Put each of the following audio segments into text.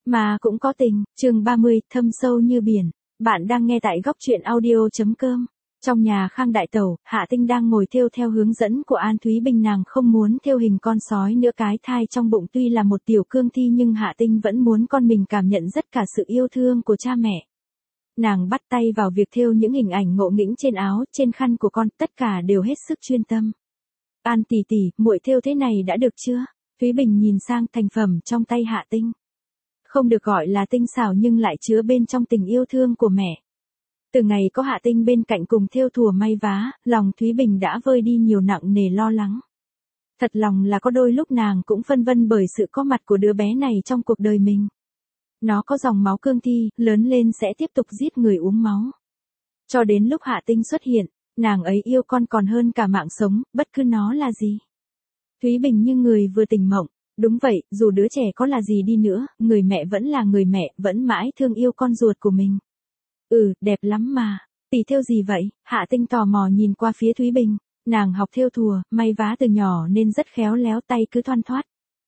Mà cũng có tình, chương 30, thâm sâu như biển. Bạn đang nghe tại góc truyện audio.com. Trong nhà Khang Đại Tẩu, Hạ Tinh đang ngồi thêu theo hướng dẫn của An Thúy Bình. Nàng không muốn thêu hình con sói nữa, cái thai trong bụng tuy là một tiểu cương thi nhưng Hạ Tinh vẫn muốn con mình cảm nhận tất cả sự yêu thương của cha mẹ. Nàng bắt tay vào việc thêu những hình ảnh ngộ nghĩnh trên áo, trên khăn của con, tất cả đều hết sức chuyên tâm. An tỷ tỷ, muội thêu thế này đã được chưa? Thúy Bình nhìn sang thành phẩm trong tay Hạ Tinh. Không được gọi là tinh xảo nhưng lại chứa bên trong tình yêu thương của mẹ. Từ ngày có Hạ Tinh bên cạnh cùng thêu thùa may vá, lòng Thúy Bình đã vơi đi nhiều nặng nề lo lắng. Thật lòng là có đôi lúc nàng cũng phân vân bởi sự có mặt của đứa bé này trong cuộc đời mình. Nó có dòng máu cương thi, lớn lên sẽ tiếp tục giết người uống máu. Cho đến lúc Hạ Tinh xuất hiện, nàng ấy yêu con còn hơn cả mạng sống, bất cứ nó là gì. Thúy Bình như người vừa tỉnh mộng. Đúng vậy, dù đứa trẻ có là gì đi nữa, người mẹ vẫn là người mẹ, vẫn mãi thương yêu con ruột của mình. Đẹp lắm mà. Tỷ thêu gì vậy? Hạ Tinh tò mò nhìn qua phía Thúy Bình. Nàng học thêu thùa, may vá từ nhỏ nên rất khéo léo, tay cứ thoăn thoắt.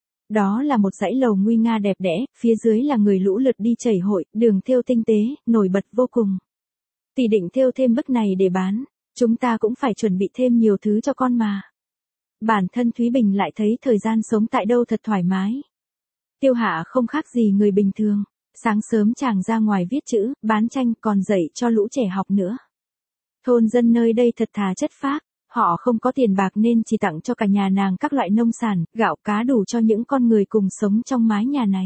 Đó là một dãy lầu nguy nga đẹp đẽ, phía dưới là người lũ lượt đi chảy hội, đường thêu tinh tế, nổi bật vô cùng. Tỷ định thêu thêm bức này để bán, chúng ta cũng phải chuẩn bị thêm nhiều thứ cho con mà. Bản thân Thúy Bình lại thấy thời gian sống tại đâu thật thoải mái. Tiêu Hạ không khác gì người bình thường. Sáng sớm chàng ra ngoài viết chữ, bán tranh, còn dạy cho lũ trẻ học nữa. Thôn dân nơi đây thật thà chất phác, họ không có tiền bạc nên chỉ tặng cho cả nhà nàng các loại nông sản, gạo cá đủ cho những con người cùng sống trong mái nhà này.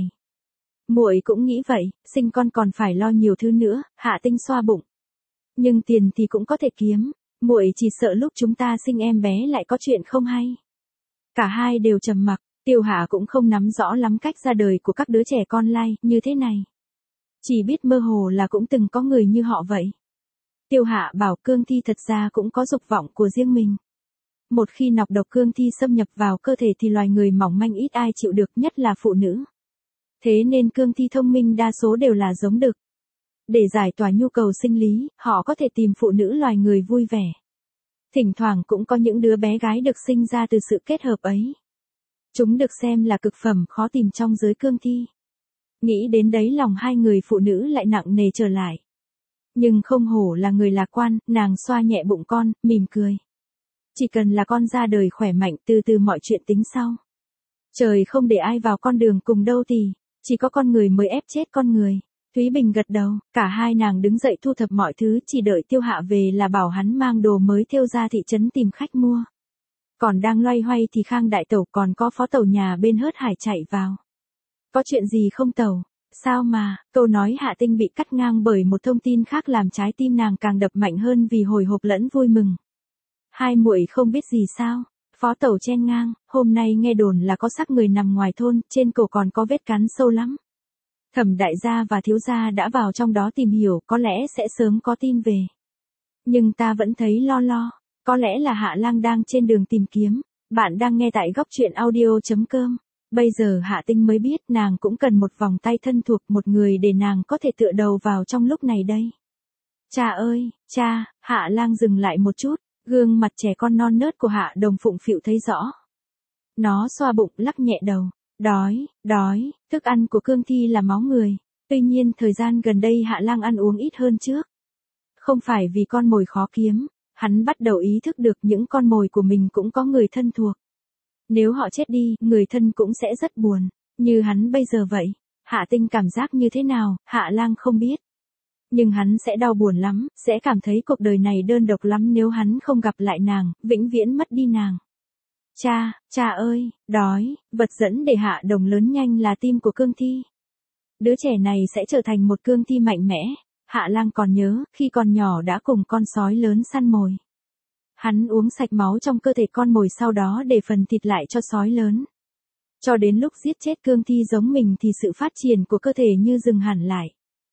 Muội cũng nghĩ vậy, sinh con còn phải lo nhiều thứ nữa. Hạ Tinh xoa bụng. Nhưng tiền thì cũng có thể kiếm. Muội chỉ sợ lúc chúng ta sinh em bé lại có chuyện không hay. Cả hai đều trầm mặc, Tiêu Hạ cũng không nắm rõ lắm cách ra đời của các đứa trẻ con lai như thế này. Chỉ biết mơ hồ là cũng từng có người như họ vậy. Tiêu Hạ bảo cương thi thật ra cũng có dục vọng của riêng mình. Một khi nọc độc cương thi xâm nhập vào cơ thể thì loài người mỏng manh ít ai chịu được, nhất là phụ nữ. Thế nên cương thi thông minh đa số đều là giống đực. Để giải tỏa nhu cầu sinh lý, họ có thể tìm phụ nữ loài người vui vẻ. Thỉnh thoảng cũng có những đứa bé gái được sinh ra từ sự kết hợp ấy. Chúng được xem là cực phẩm khó tìm trong giới cương thi. Nghĩ đến đấy lòng hai người phụ nữ lại nặng nề trở lại. Nhưng không hổ là người lạc quan, nàng xoa nhẹ bụng con, mỉm cười. Chỉ cần là con ra đời khỏe mạnh, từ từ mọi chuyện tính sau. Trời không để ai vào con đường cùng đâu thì, chỉ có con người mới ép chết con người. Thúy Bình gật đầu, cả hai nàng đứng dậy thu thập mọi thứ, chỉ đợi Tiêu Hạ về là bảo hắn mang đồ mới thêu ra thị trấn tìm khách mua. Còn đang loay hoay thì Khang Đại Tẩu còn có Phó Tẩu nhà bên hớt hải chạy vào. Có chuyện gì không Tẩu? Sao mà? Câu nói Hạ Tinh bị cắt ngang bởi một thông tin khác làm trái tim nàng càng đập mạnh hơn vì hồi hộp lẫn vui mừng. Hai muội không biết gì sao? Phó Tẩu chen ngang, hôm nay nghe đồn là có xác người nằm ngoài thôn, trên cổ còn có vết cắn sâu lắm. Thẩm đại gia và thiếu gia đã vào trong đó tìm hiểu, có lẽ sẽ sớm có tin về. Nhưng ta vẫn thấy lo, có lẽ là Hạ Lang đang trên đường tìm kiếm. Bạn đang nghe tại góc truyện audio.com. Bây giờ Hạ Tinh mới biết nàng cũng cần một vòng tay thân thuộc, một người để nàng có thể tựa đầu vào trong lúc này đây. Cha ơi, cha! Hạ Lang dừng lại một chút, gương mặt trẻ con non nớt của Hạ Đồng phụng phịu thấy rõ. Nó xoa bụng lắc nhẹ đầu. Đói, thức ăn của cương thi là máu người. Tuy nhiên thời gian gần đây Hạ Lang ăn uống ít hơn trước. Không phải vì con mồi khó kiếm, hắn bắt đầu ý thức được những con mồi của mình cũng có người thân thuộc. Nếu họ chết đi, người thân cũng sẽ rất buồn, như hắn bây giờ vậy. Hạ Tinh cảm giác như thế nào, Hạ Lang không biết. Nhưng hắn sẽ đau buồn lắm, sẽ cảm thấy cuộc đời này đơn độc lắm nếu hắn không gặp lại nàng, vĩnh viễn mất đi nàng. Cha ơi, đói, vật dẫn để Hạ Đồng lớn nhanh là tim của cương thi. Đứa trẻ này sẽ trở thành một cương thi mạnh mẽ. Hạ Lang còn nhớ, khi còn nhỏ đã cùng con sói lớn săn mồi. Hắn uống sạch máu trong cơ thể con mồi sau đó để phần thịt lại cho sói lớn. Cho đến lúc giết chết cương thi giống mình thì sự phát triển của cơ thể như dừng hẳn lại.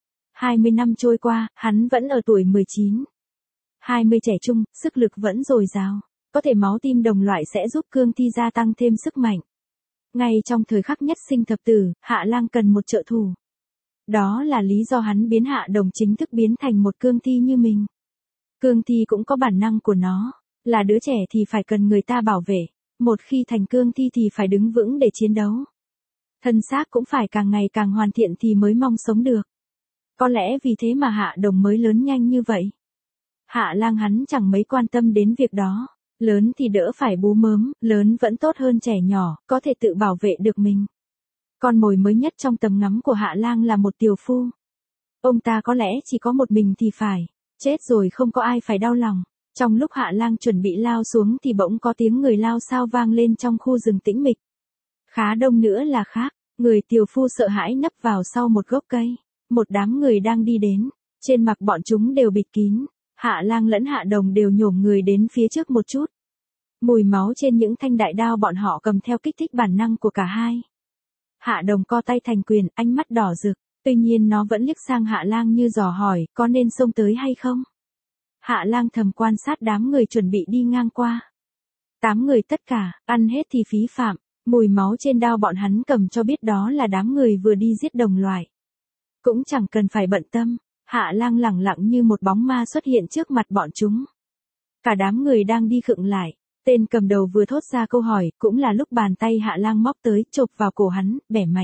20 năm trôi qua, hắn vẫn ở tuổi 19. 20 trẻ trung, sức lực vẫn dồi dào. Có thể máu tim đồng loại sẽ giúp cương thi gia tăng thêm sức mạnh. Ngay trong thời khắc nhất sinh thập tử, Hạ Lang cần một trợ thủ. Đó là lý do hắn biến Hạ Đồng chính thức biến thành một cương thi như mình. Cương thi cũng có bản năng của nó, là đứa trẻ thì phải cần người ta bảo vệ, một khi thành cương thi thì phải đứng vững để chiến đấu. Thân xác cũng phải càng ngày càng hoàn thiện thì mới mong sống được. Có lẽ vì thế mà Hạ Đồng mới lớn nhanh như vậy. Hạ Lang hắn chẳng mấy quan tâm đến việc đó. Lớn thì đỡ phải bú mớm, lớn vẫn tốt hơn trẻ nhỏ, có thể tự bảo vệ được mình. Con mồi mới nhất trong tầm ngắm của Hạ Lang là một tiều phu. Ông ta có lẽ chỉ có một mình thì phải. Chết rồi không có ai phải đau lòng. Trong lúc Hạ Lang chuẩn bị lao xuống thì bỗng có tiếng người lao sao vang lên trong khu rừng tĩnh mịch. Khá đông nữa là khác. Người tiều phu sợ hãi nấp vào sau một gốc cây. Một đám người đang đi đến. Trên mặt bọn chúng đều bịt kín. Hạ Lang lẫn Hạ Đồng đều nhổm người đến phía trước một chút. Mùi máu trên những thanh đại đao bọn họ cầm theo kích thích bản năng của cả hai. Hạ Đồng co tay thành quyền, ánh mắt đỏ rực. Tuy nhiên nó vẫn liếc sang Hạ Lang như dò hỏi, có nên xông tới hay không? Hạ Lang thầm quan sát đám người chuẩn bị đi ngang qua. 8 người tất cả, ăn hết thì phí phạm. Mùi máu trên đao bọn hắn cầm cho biết đó là đám người vừa đi giết đồng loại. Cũng chẳng cần phải bận tâm. Hạ Lang lẳng lặng như một bóng ma xuất hiện trước mặt bọn chúng. Cả đám người đang đi khựng lại. Tên cầm đầu vừa thốt ra câu hỏi, cũng là lúc bàn tay Hạ Lang móc tới, chộp vào cổ hắn, bẻ mạnh.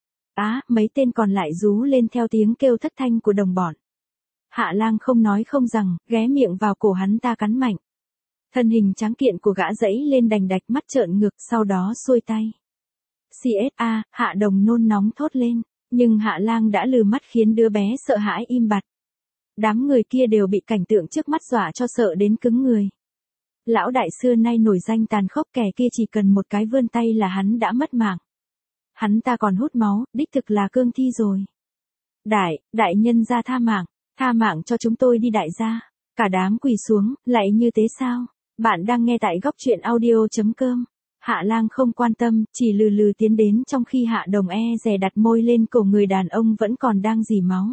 Mấy tên còn lại rú lên theo tiếng kêu thất thanh của đồng bọn. Hạ Lang không nói không rằng, ghé miệng vào cổ hắn ta cắn mạnh. Thân hình tráng kiện của gã giãy lên đành đạch, mắt trợn ngược, sau đó xuôi tay. CSA, Hạ Đồng nôn nóng thốt lên, nhưng Hạ Lang đã lừ mắt khiến đứa bé sợ hãi im bặt. Đám người kia đều bị cảnh tượng trước mắt dọa cho sợ đến cứng người. Lão đại xưa nay nổi danh tàn khốc, kẻ kia chỉ cần một cái vươn tay là hắn đã mất mạng. Hắn ta còn hút máu, đích thực là cương thi rồi. Đại nhân gia tha mạng cho chúng tôi đi đại gia. Cả đám quỳ xuống, lạy như thế sao? Bạn đang nghe tại góc truyện audio.com. Hạ Lang không quan tâm, chỉ lừ lừ tiến đến trong khi Hạ Đồng dè đặt môi lên cổ người đàn ông vẫn còn đang rỉ máu.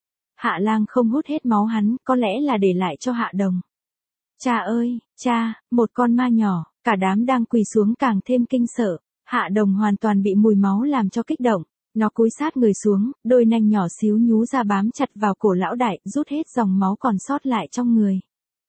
Hạ Lang không hút hết máu hắn, có lẽ là để lại cho Hạ Đồng. Cha ơi, cha, một con ma nhỏ, cả đám đang quỳ xuống càng thêm kinh sợ. Hạ Đồng hoàn toàn bị mùi máu làm cho kích động. Nó cúi sát người xuống, đôi nanh nhỏ xíu nhú ra bám chặt vào cổ lão đại, rút hết dòng máu còn sót lại trong người.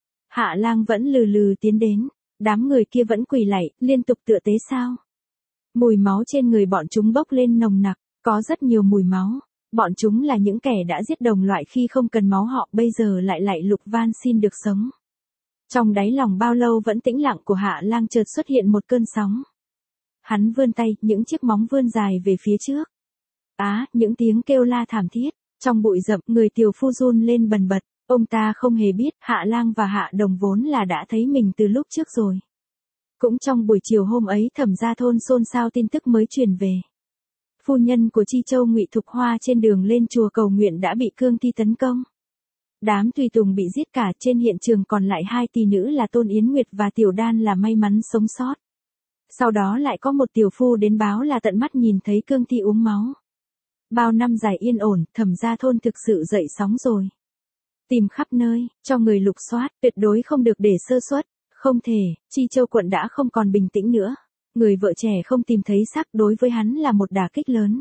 Hạ Lang vẫn lừ lừ tiến đến. Đám người kia vẫn quỳ lạy, liên tục tựa tế sao. Mùi máu trên người bọn chúng bốc lên nồng nặc, có rất nhiều mùi máu. Bọn chúng là những kẻ đã giết đồng loại khi không cần máu họ, bây giờ lại lạy lục van xin được sống. Trong đáy lòng bao lâu vẫn tĩnh lặng của Hạ Lang chợt xuất hiện một cơn sóng. Hắn vươn tay, những chiếc móng vươn dài về phía trước. Những tiếng kêu la thảm thiết. Trong bụi rậm, người tiều phu run lên bần bật. Ông ta không hề biết Hạ Lang và Hạ Đồng vốn là đã thấy mình từ lúc trước rồi. Cũng trong buổi chiều hôm ấy, Thẩm gia thôn xôn xao tin tức mới truyền về. Phu nhân của Chi Châu Ngụy Thục Hoa trên đường lên chùa cầu nguyện đã bị cương thi tấn công. Đám tùy tùng bị giết cả, trên hiện trường còn lại 2 tỷ nữ là Tôn Yến Nguyệt và Tiểu Đan là may mắn sống sót. Sau đó lại có một tiểu phu đến báo là tận mắt nhìn thấy cương thi uống máu. Bao năm dài yên ổn, Thẩm gia thôn thực sự dậy sóng rồi. Tìm khắp nơi, cho người lục soát, tuyệt đối không được để sơ suất. Không thể, Chi Châu quận đã không còn bình tĩnh nữa. Người vợ trẻ không tìm thấy xác đối với hắn là một đả kích lớn.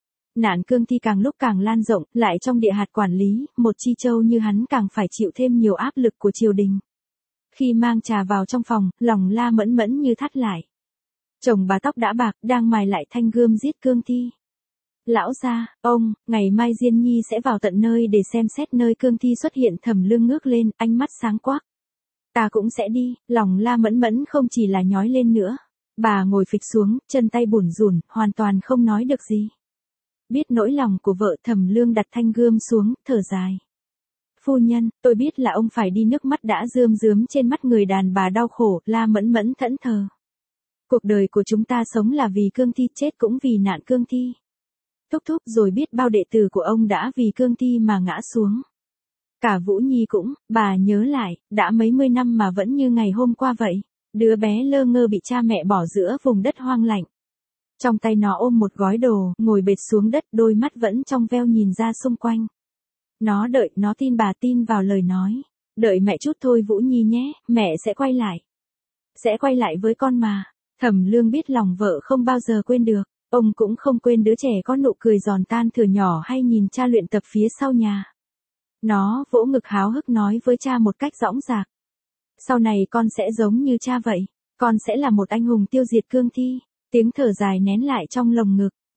Nạn cương thi càng lúc càng lan rộng, lại trong địa hạt quản lý, một Chi Châu như hắn càng phải chịu thêm nhiều áp lực của triều đình. Khi mang trà vào trong phòng, lòng La Mẫn Mẫn như thắt lại. Chồng bà tóc đã bạc, đang mài lại thanh gươm giết cương thi. Lão gia, ông, ngày mai Diên Nhi sẽ vào tận nơi để xem xét nơi cương thi xuất hiện. Thẩm Lương ngước lên, ánh mắt sáng quắc. Ta cũng sẽ đi, lòng La Mẫn Mẫn không chỉ là nhói lên nữa. Bà ngồi phịch xuống, chân tay bủn rủn, hoàn toàn không nói được gì. Biết nỗi lòng của vợ, Thẩm Lương đặt thanh gươm xuống, thở dài. Phu nhân, tôi biết là ông phải đi, nước mắt đã rơm rớm trên mắt người đàn bà đau khổ. La Mẫn Mẫn thẫn thờ. Cuộc đời của chúng ta sống là vì cương thi, chết cũng vì nạn cương thi. Thúc rồi biết bao đệ tử của ông đã vì cương thi mà ngã xuống. Cả Vũ Nhi cũng, bà nhớ lại, đã mấy mươi năm mà vẫn như ngày hôm qua vậy. Đứa bé lơ ngơ bị cha mẹ bỏ giữa vùng đất hoang lạnh. Trong tay nó ôm một gói đồ, ngồi bệt xuống đất, đôi mắt vẫn trong veo nhìn ra xung quanh. Nó đợi, nó tin bà tin vào lời nói. Đợi mẹ chút thôi Vũ Nhi nhé, mẹ sẽ quay lại. Sẽ quay lại với con mà. Thẩm Lương biết lòng vợ không bao giờ quên được. Ông cũng không quên đứa trẻ có nụ cười giòn tan thừa nhỏ hay nhìn cha luyện tập phía sau nhà. Nó vỗ ngực háo hức nói với cha một cách dõng dạc. Sau này con sẽ giống như cha vậy. Con sẽ là một anh hùng tiêu diệt cương thi. Tiếng thở dài nén lại trong lồng ngực.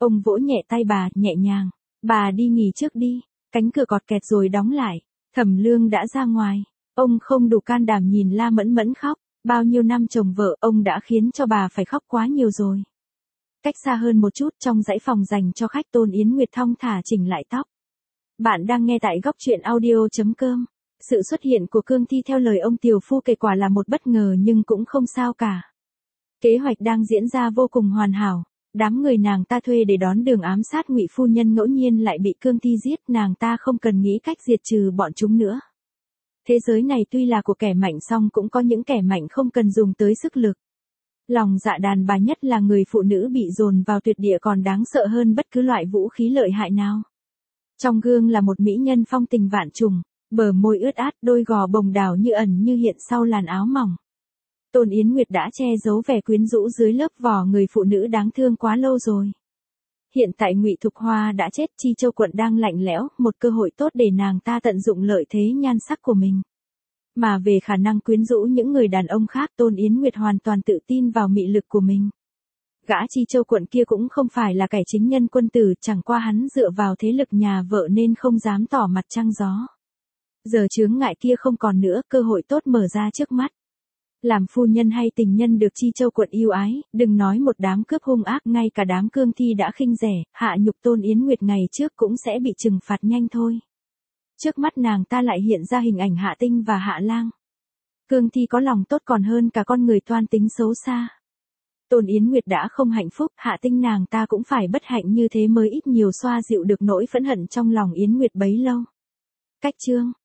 Ông vỗ nhẹ tay bà, nhẹ nhàng. Bà đi nghỉ trước đi. Cánh cửa cọt kẹt rồi đóng lại. Thẩm Lương đã ra ngoài. Ông không đủ can đảm nhìn La Mẫn Mẫn khóc. Bao nhiêu năm chồng vợ, ông đã khiến cho bà phải khóc quá nhiều rồi. Cách xa hơn một chút, trong dãy phòng dành cho khách, Tôn Yến Nguyệt thong thả chỉnh lại tóc. Bạn đang nghe tại góc truyện audio.com. Sự xuất hiện của Cương Thi theo lời ông tiểu phu kể quả là một bất ngờ, nhưng cũng không sao cả. Kế hoạch đang diễn ra vô cùng hoàn hảo. Đám người nàng ta thuê để đón đường ám sát Ngụy phu nhân ngẫu nhiên lại bị Cương Thi giết, nàng ta không cần nghĩ cách diệt trừ bọn chúng nữa. Thế giới này tuy là của kẻ mạnh song cũng có những kẻ mạnh không cần dùng tới sức lực. Lòng dạ đàn bà nhất là người phụ nữ bị dồn vào tuyệt địa còn đáng sợ hơn bất cứ loại vũ khí lợi hại nào. Trong gương là một mỹ nhân phong tình vạn trùng, bờ môi ướt át, đôi gò bồng đào như ẩn như hiện sau làn áo mỏng. Tôn Yến Nguyệt đã che giấu vẻ quyến rũ dưới lớp vỏ người phụ nữ đáng thương quá lâu rồi. Hiện tại Ngụy Thục Hoa đã chết, Chi Châu quận đang lạnh lẽo, một cơ hội tốt để nàng ta tận dụng lợi thế nhan sắc của mình. Mà về khả năng quyến rũ những người đàn ông khác, Tôn Yến Nguyệt hoàn toàn tự tin vào mị lực của mình. Gã Chi Châu quận kia cũng không phải là kẻ chính nhân quân tử, chẳng qua hắn dựa vào thế lực nhà vợ nên không dám tỏ mặt trăng gió. Giờ chướng ngại kia không còn nữa, cơ hội tốt mở ra trước mắt. Làm phu nhân hay tình nhân được Chi Châu quận yêu ái, đừng nói một đám cướp hung ác, ngay cả đám Cương Thi đã khinh rẻ, hạ nhục Tôn Yến Nguyệt ngày trước cũng sẽ bị trừng phạt nhanh thôi. Trước mắt nàng ta lại hiện ra hình ảnh Hạ Tinh và Hạ Lang. Cương Thi có lòng tốt còn hơn cả con người toan tính xấu xa. Tôn Yến Nguyệt đã không hạnh phúc, Hạ Tinh nàng ta cũng phải bất hạnh như thế mới ít nhiều xoa dịu được nỗi phẫn hận trong lòng Yến Nguyệt bấy lâu. Cách chương